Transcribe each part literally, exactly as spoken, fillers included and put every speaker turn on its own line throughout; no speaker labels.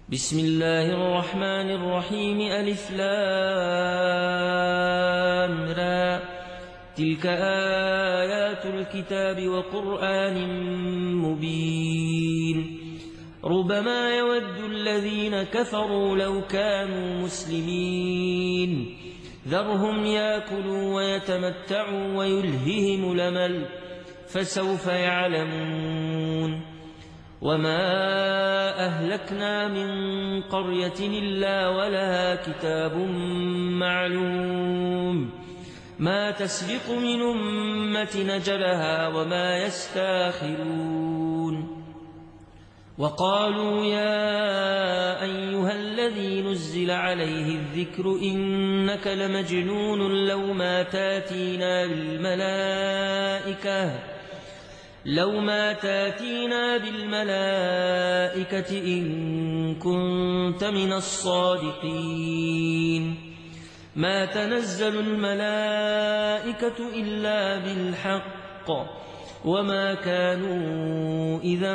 بسم الله الرحمن الرحيم ألف لام را تلك آيات الكتاب وقرآن مبين ربما يود الذين كفروا لو كانوا مسلمين ذرهم يأكلوا ويتمتعوا ويلههم الأمل فسوف يعلمون وما أهلكنا من قرية إلا ولها كتاب معلوم ما تسبق من أمة نجلها وما يستاخرون وقالوا يا أيها الذي نزل عليه الذكر إنك لمجنون لو ما تاتينا بالملائكة لو ما تاتينا بالملائكة إن كنت من الصادقين ما تنزل الملائكة إلا بالحق وما كانوا إذا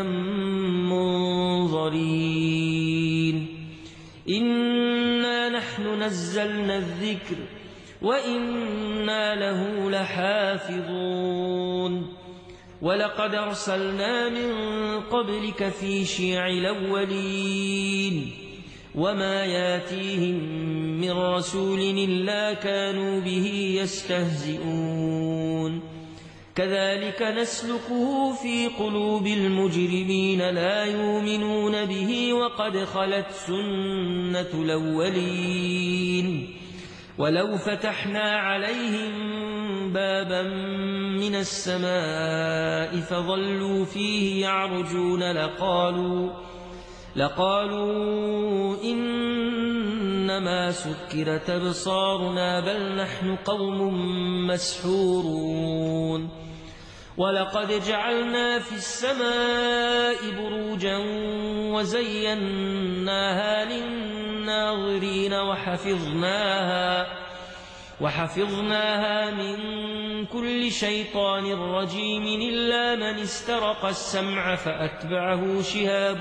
منظرين إنا نحن نزلنا الذكر وإنا له لحافظون ولقد أرسلنا من قبلك في شيع الأولين وما ياتيهم من رسول إلا كانوا به يستهزئون كذلك نسلكه في قلوب المجرمين لا يؤمنون به وقد خلت سنة الأولين ولو فتحنا عليهم بابا من السماء فظلوا فيه يعرجون لقالوا, لقالوا إنما سكرت أبصارنا بل نحن قوم مسحورون ولقد جعلنا في السماء بروجا وزيناها للناظرين وحفظناها وحفظناها من كل شيطان رجيم إلا من استرق السمع فأتبعه شهاب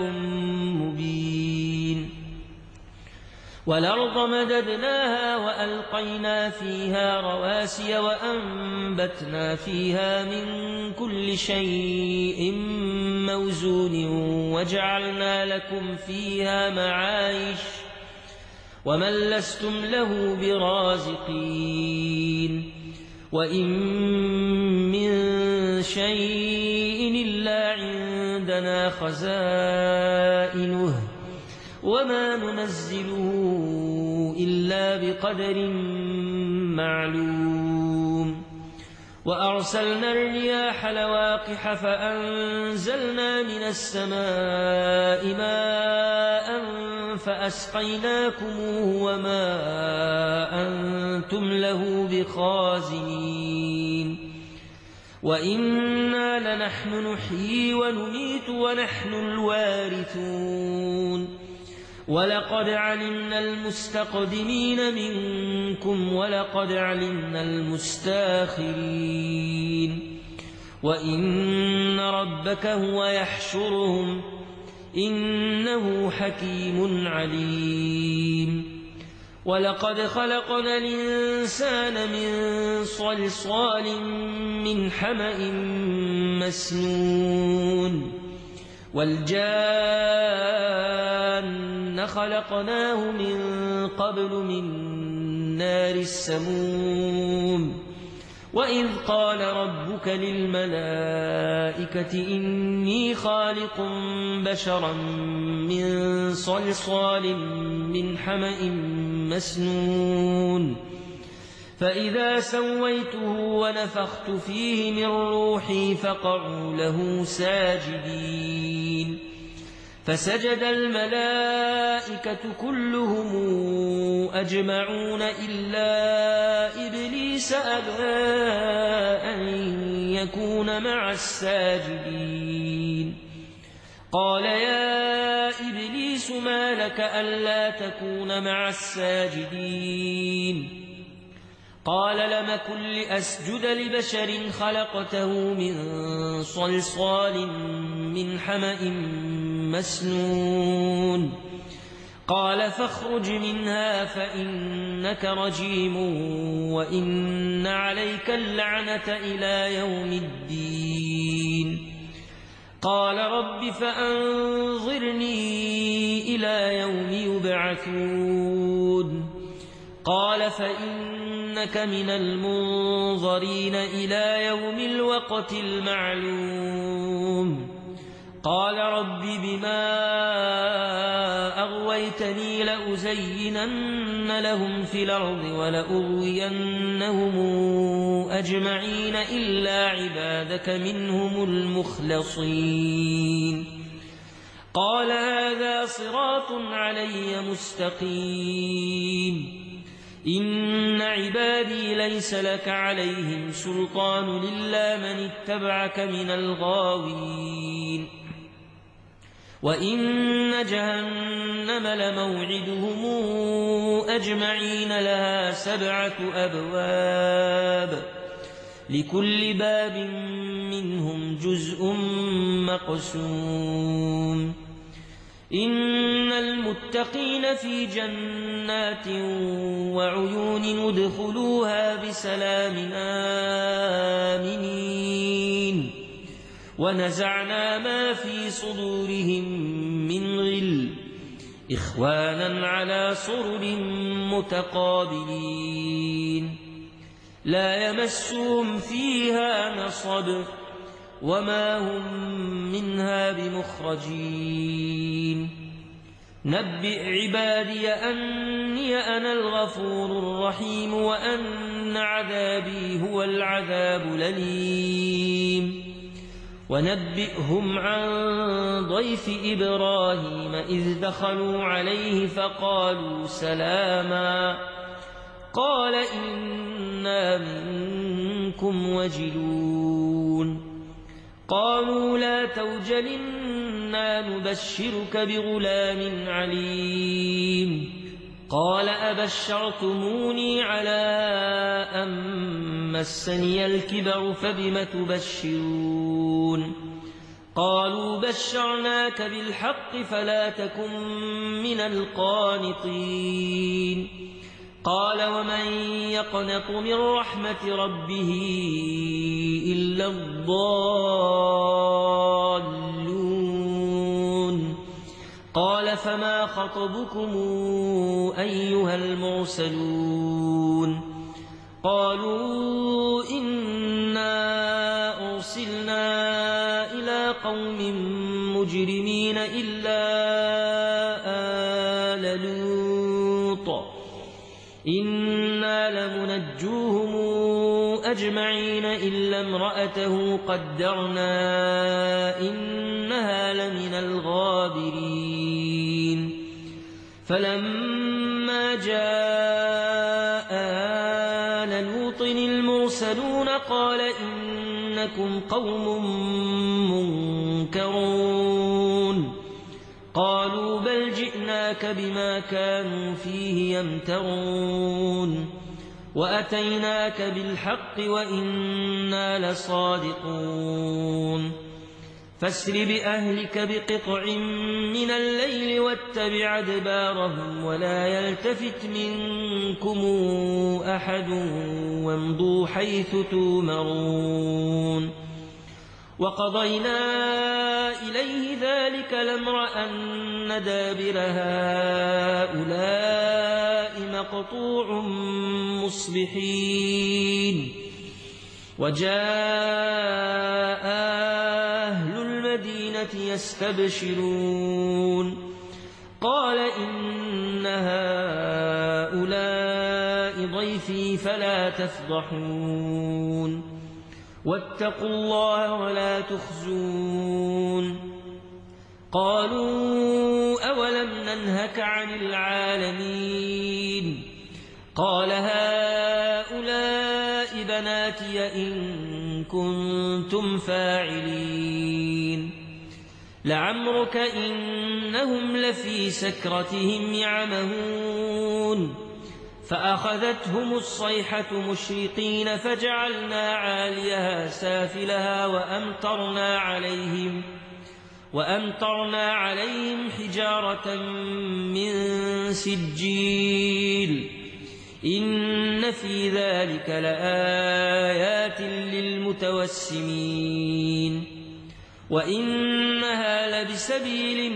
مبين والأرض مددناها وألقينا فيها رواسي وأنبتنا فيها من كل شيء موزون وجعلنا لكم فيها معايش ومن لستم له برازقين وإن من شيء إلا عندنا خزائنه وما ننزله إلا بقدر معلوم وأرسلنا الرياح لواقح فأنزلنا من السماء ماء فأسقيناكموه وما أنتم له بخازنين وإنا لنحن نحيي ونميت ونحن الوارثون ولقد علمنا المستقدمين منكم ولقد علمنا المستاخرين وإن ربك هو يحشرهم إنه حكيم عليم ولقد خلقنا الإنسان من صلصال من حمأ مسنون والجان خلقناه من قبل من نار السموم وإذ قال ربك للملائكة إني خالق بشرا من صلصال من حمأ مسنون فإذا سويته ونفخت فيه من روحي فقعوا له ساجدين فسجد الملائكة كلهم أجمعون إلا إبليس أبى أن يكون مع الساجدين قال يا إبليس ما لك ألا تكون مع الساجدين قال لم كن لأسجد لبشر خلقته من صلصال من حمأ مسنون قال فاخرج منها فإنك رجيم وإن عليك اللعنة إلى يوم الدين. قال رب فأنظرني إلى يوم يبعثون. قال فإنك من المنظرين إلى يوم الوقت المعلوم. قال رب بما أغويتني لأزينن لهم في الأرض ولأغوينهم أجمعين إلا عبادك منهم المخلصين. قال هذا صراط علي مستقيم. إن عبادي ليس لك عليهم سلطان إلا من اتبعك من الغاوين. وإن جهنم لموعدهم أجمعين لها سبعة أبواب لكل باب منهم جزء مقسوم. إن المتقين في جنات وعيون ادخلوها بسلام آمنين. ونزعنا ما في صدورهم من غل إخوانا على سرر متقابلين لا يمسهم فيها نصب وما هم منها بمخرجين. نبئ عبادي أني أنا الغفور الرحيم وأن عذابي هو العذاب الأليم. ونبئهم عن ضيف إبراهيم إذ دخلوا عليه فقالوا سلاما قال إنا منكم وجلون. قالوا لا توجل إنا نبشرك بغلام عليم. قال أبشرتموني على أن مسني الكبر فبم تبشرون. قالوا بشرناك بالحق فلا تكن من القانطين. قال ومن يقنط من رحمة ربه إلا الضالون. قال فما خطبكم أيها المرسلون. قالوا إنا أرسلنا إلى قوم مجرمين إلا آل لوط إنا لمنجوهم أجمعين إلا امرأته قدرنا إنها لمن الغابرين. فلما جاء آل لوط المرسلون قال إنكم قوم منكرون. قالوا بل جئناك بما كانوا فيه يمترون وأتيناك بالحق وإنا لصادقون. فاسر بأهلك بقطع من الليل واتبع أدبارهم ولا يلتفت منكم أحد وامضوا حيث تؤمرون. وقضينا إليه ذلك الأمر أن دابر هؤلاء مقطوع مصبحين. وجاء أهل المدينة يستبشرون. قال إن هؤلاء ضيفي فلا تفضحون واتقوا الله ولا تخزون. قالوا أولم ننهك عن العالمين. قال هؤلاء بناتي إن كنتم فاعلين. لعمرك إنهم لفي سكرتهم يعمهون. فأخذتهم الصيحة مشرقين فجعلنا عاليها سافلها وأمطرنا عليهم وأمطرنا عليهم حجارة من سجيل إن في ذلك لآيات للمتوسمين وإنها لبسبيل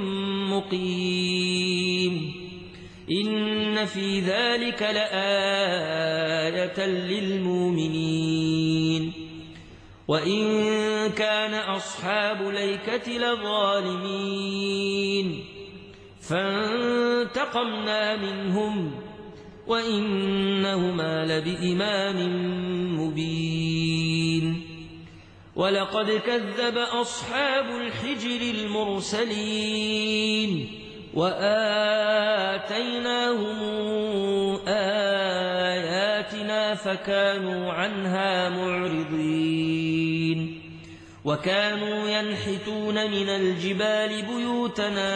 مقيم إن في ذلك لآية للمؤمنين وإن كان أصحاب الأيكة لظالمين فانتقمنا منهم وإنهما لبإمام مبين ولقد كذب أصحاب الحجر المرسلين وآتيناهم آياتنا فكانوا عنها معرضين وكانوا ينحتون من الجبال بيوتنا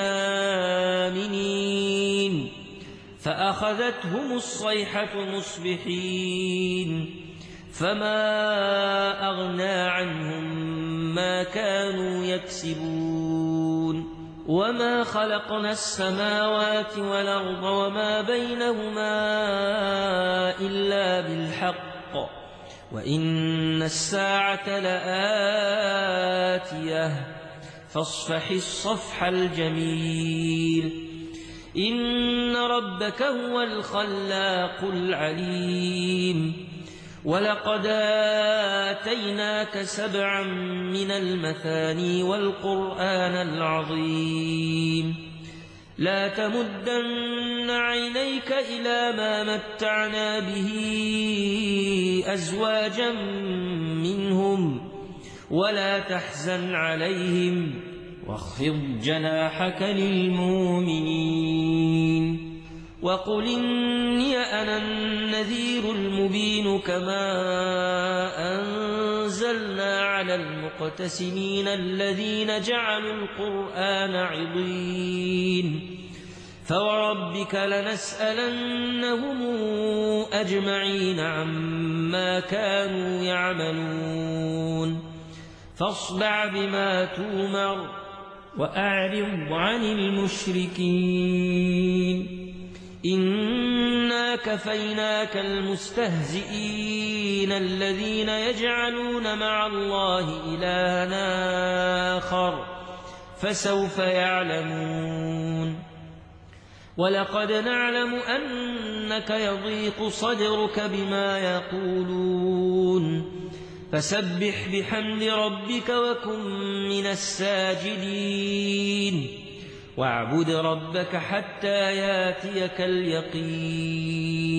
آمنين فأخذتهم الصيحة مصبحين فما أغنى عنهم ما كانوا يكسبون وما خلقنا السماوات والأرض وما بينهما إلا بالحق وإن الساعة لآتية فاصفح الصفح الجميل إن ربك هو الخلاق العليم ولقد آتيناك سبعا من المثاني والقرآن العظيم لا تمدن عينيك إلى ما متعنا به أزواجا منهم ولا تحزن عليهم واخفض جناحك للمؤمنين وقل إني أنا النذير المبين كما أنزلنا على المقتسمين الذين جعلوا القرآن عضين فوربك لنسألنهم أجمعين عما كانوا يعملون فاصدع بما تؤمر وأعرض عن المشركين إنا كفيناك المستهزئين الذين يجعلون مع الله إلها آخر فسوف يعلمون ولقد نعلم أنك يضيق صدرك بما يقولون فسبح بحمد ربك وكن من الساجدين واعبد ربك حتى ياتيك اليقين